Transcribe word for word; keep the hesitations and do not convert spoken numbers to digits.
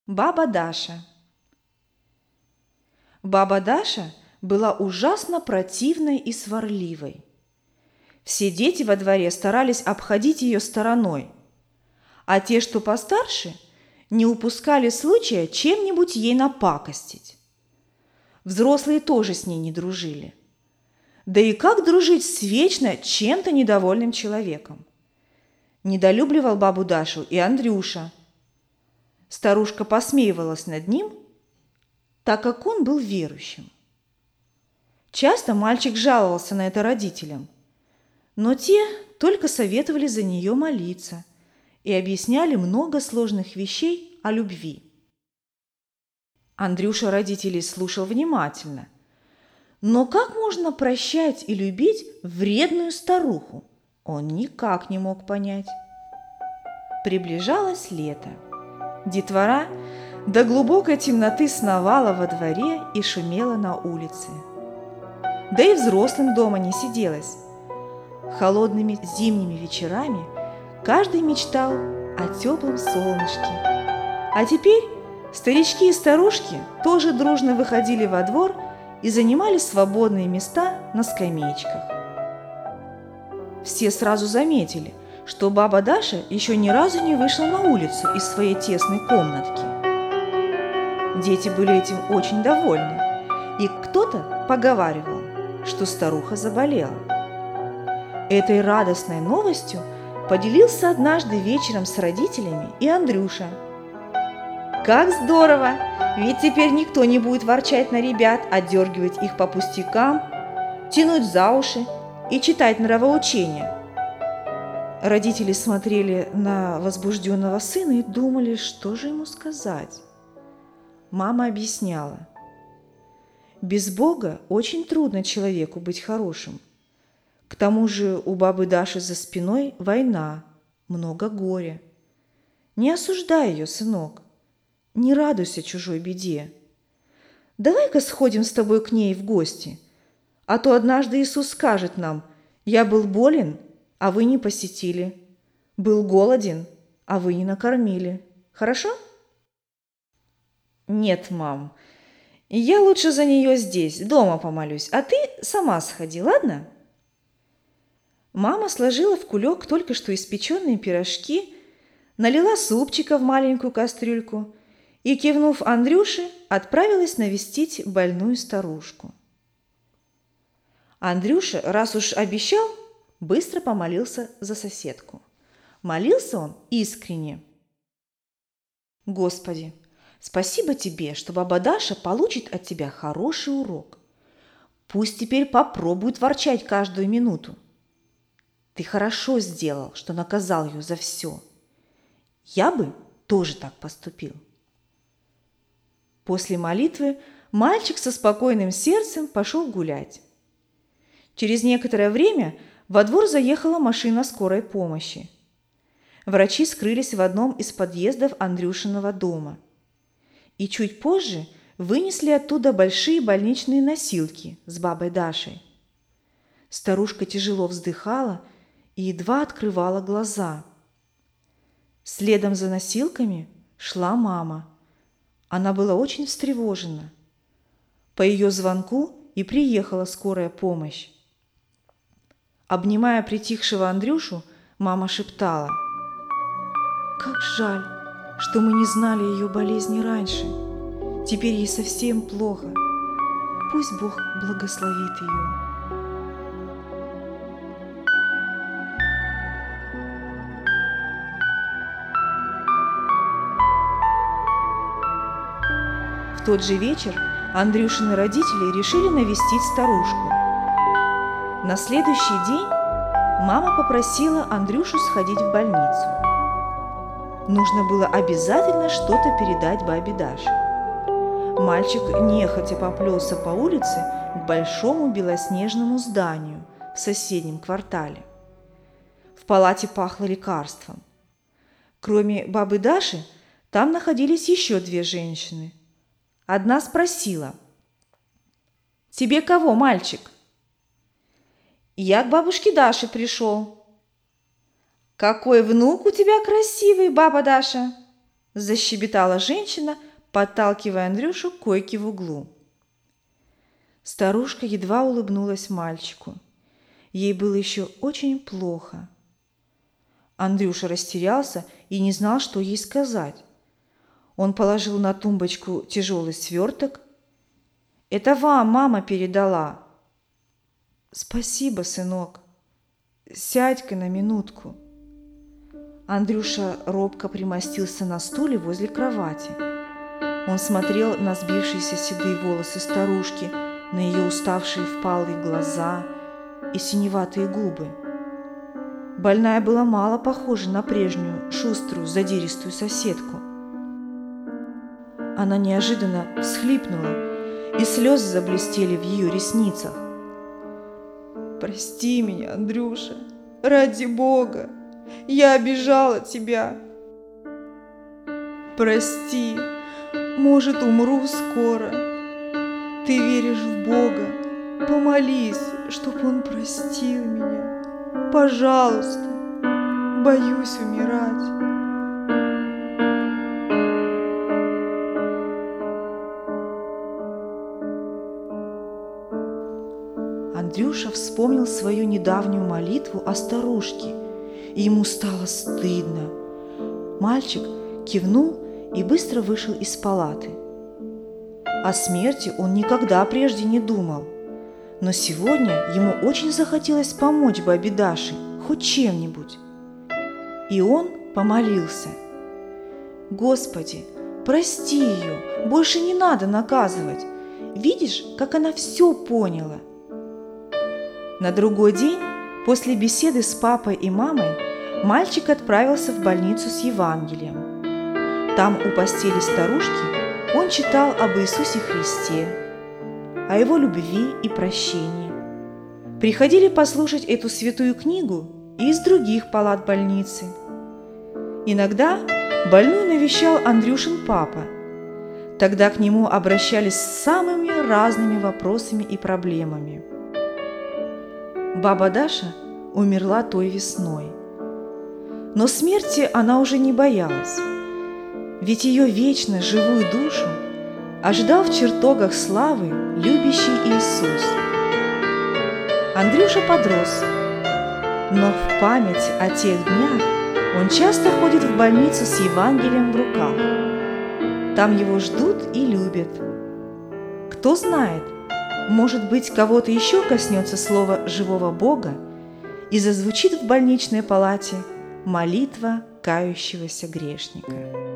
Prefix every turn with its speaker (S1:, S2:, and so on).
S1: Баба Даша. Баба Даша была ужасно противной и сварливой. Все дети во дворе старались обходить ее стороной, а те, что постарше, не упускали случая чем-нибудь ей напакостить. Взрослые тоже с ней не дружили. Да и как дружить с вечно чем-то недовольным человеком? Недолюбливал бабу Дашу и Андрюша. Старушка посмеивалась над ним, так как он был верующим. Часто мальчик жаловался на это родителям, но те только советовали за нее молиться и объясняли много сложных вещей о любви. Андрюша родителей слушал внимательно. Но как можно прощать и любить вредную старуху, он никак не мог понять. Приближалось лето. Детвора до глубокой темноты сновала во дворе и шумела на улице. Да и взрослым дома не сиделось. Холодными зимними вечерами каждый мечтал о теплом солнышке. А теперь старички и старушки тоже дружно выходили во двор и занимали свободные места на скамеечках. Все сразу заметили, что баба Даша еще ни разу не вышла на улицу из своей тесной комнатки. Дети были этим очень довольны, и кто-то поговаривал, что старуха заболела. Этой радостной новостью поделился однажды вечером с родителями и Андрюша. «Как здорово! Ведь теперь никто не будет ворчать на ребят, отдергивать их по пустякам, тянуть за уши и читать нравоучения». Родители смотрели на возбужденного сына и думали, что же ему сказать. Мама объясняла: без Бога очень трудно человеку быть хорошим. К тому же у бабы Даши за спиной война, много горя. Не осуждай ее, сынок, не радуйся чужой беде. Давай-ка сходим с тобой к ней в гости, а то однажды Иисус скажет нам: я был болен, а вы не посетили, был голоден, а вы не накормили. Хорошо? Нет, мам, я лучше за нее здесь, дома помолюсь, а ты сама сходи, ладно? Мама сложила в кулек только что испеченные пирожки, налила супчика в маленькую кастрюльку и, кивнув Андрюше, отправилась навестить больную старушку. Андрюша, раз уж обещал, быстро помолился за соседку. Молился он искренне. «Господи, спасибо тебе, что баба Даша получит от тебя хороший урок. Пусть теперь попробует ворчать каждую минуту. Ты хорошо сделал, что наказал ее за все. Я бы тоже так поступил». После молитвы мальчик со спокойным сердцем пошел гулять. Через некоторое время во двор заехала машина скорой помощи. Врачи скрылись в одном из подъездов Андрюшиного дома. И чуть позже вынесли оттуда большие больничные носилки с бабой Дашей. Старушка тяжело вздыхала и едва открывала глаза. Следом за носилками шла мама. Она была очень встревожена. По ее звонку и приехала скорая помощь. Обнимая притихшего Андрюшу, мама шептала: «Как жаль, что мы не знали ее болезни раньше. Теперь ей совсем плохо. Пусть Бог благословит ее». В тот же вечер Андрюшины родители решили навестить старушку. На следующий день мама попросила Андрюшу сходить в больницу. Нужно было обязательно что-то передать бабе Даше. Мальчик нехотя поплелся по улице к большому белоснежному зданию в соседнем квартале. В палате пахло лекарством. Кроме бабы Даши, там находились еще две женщины. Одна спросила: «Тебе кого, мальчик?» «Я к бабушке Даше пришел». «Какой внук у тебя красивый, баба Даша! защебетала женщина, подталкивая Андрюшу к койке в углу. Старушка едва улыбнулась мальчику. Ей было еще очень плохо. Андрюша растерялся и не знал, что ей сказать. Он положил на тумбочку тяжелый сверток. «Это вам мама передала». «Спасибо, сынок. Сядь-ка на минутку». Андрюша робко примостился на стуле возле кровати. Он смотрел на сбившиеся седые волосы старушки, на ее уставшие впалые глаза и синеватые губы. Больная была мало похожа на прежнюю, шуструю, задиристую соседку. Она неожиданно всхлипнула, и слезы заблестели в ее ресницах. «Прости меня, Андрюша, ради Бога, я обижала тебя. Прости, может, умру скоро. Ты веришь в Бога, помолись, чтоб Он простил меня. Пожалуйста, боюсь умирать». Андрюша вспомнил свою недавнюю молитву о старушке, и ему стало стыдно. Мальчик кивнул и быстро вышел из палаты. О смерти он никогда прежде не думал, но сегодня ему очень захотелось помочь бабе Даше хоть чем-нибудь. И он помолился: «Господи, прости ее, больше не надо наказывать. Видишь, как она все поняла». На другой день, после беседы с папой и мамой, мальчик отправился в больницу с Евангелием. Там у постели старушки он читал об Иисусе Христе, о Его любви и прощении. Приходили послушать эту святую книгу и из других палат больницы. Иногда больную навещал Андрюшин папа. Тогда к нему обращались с самыми разными вопросами и проблемами. Баба Даша умерла той весной. Но смерти она уже не боялась, ведь ее вечно живую душу ожидал в чертогах славы любящий Иисус. Андрюша подрос, но в память о тех днях он часто ходит в больницу с Евангелием в руках. Там его ждут и любят. Кто знает, может быть, кого-то еще коснется слово живого Бога и зазвучит в больничной палате молитва кающегося грешника.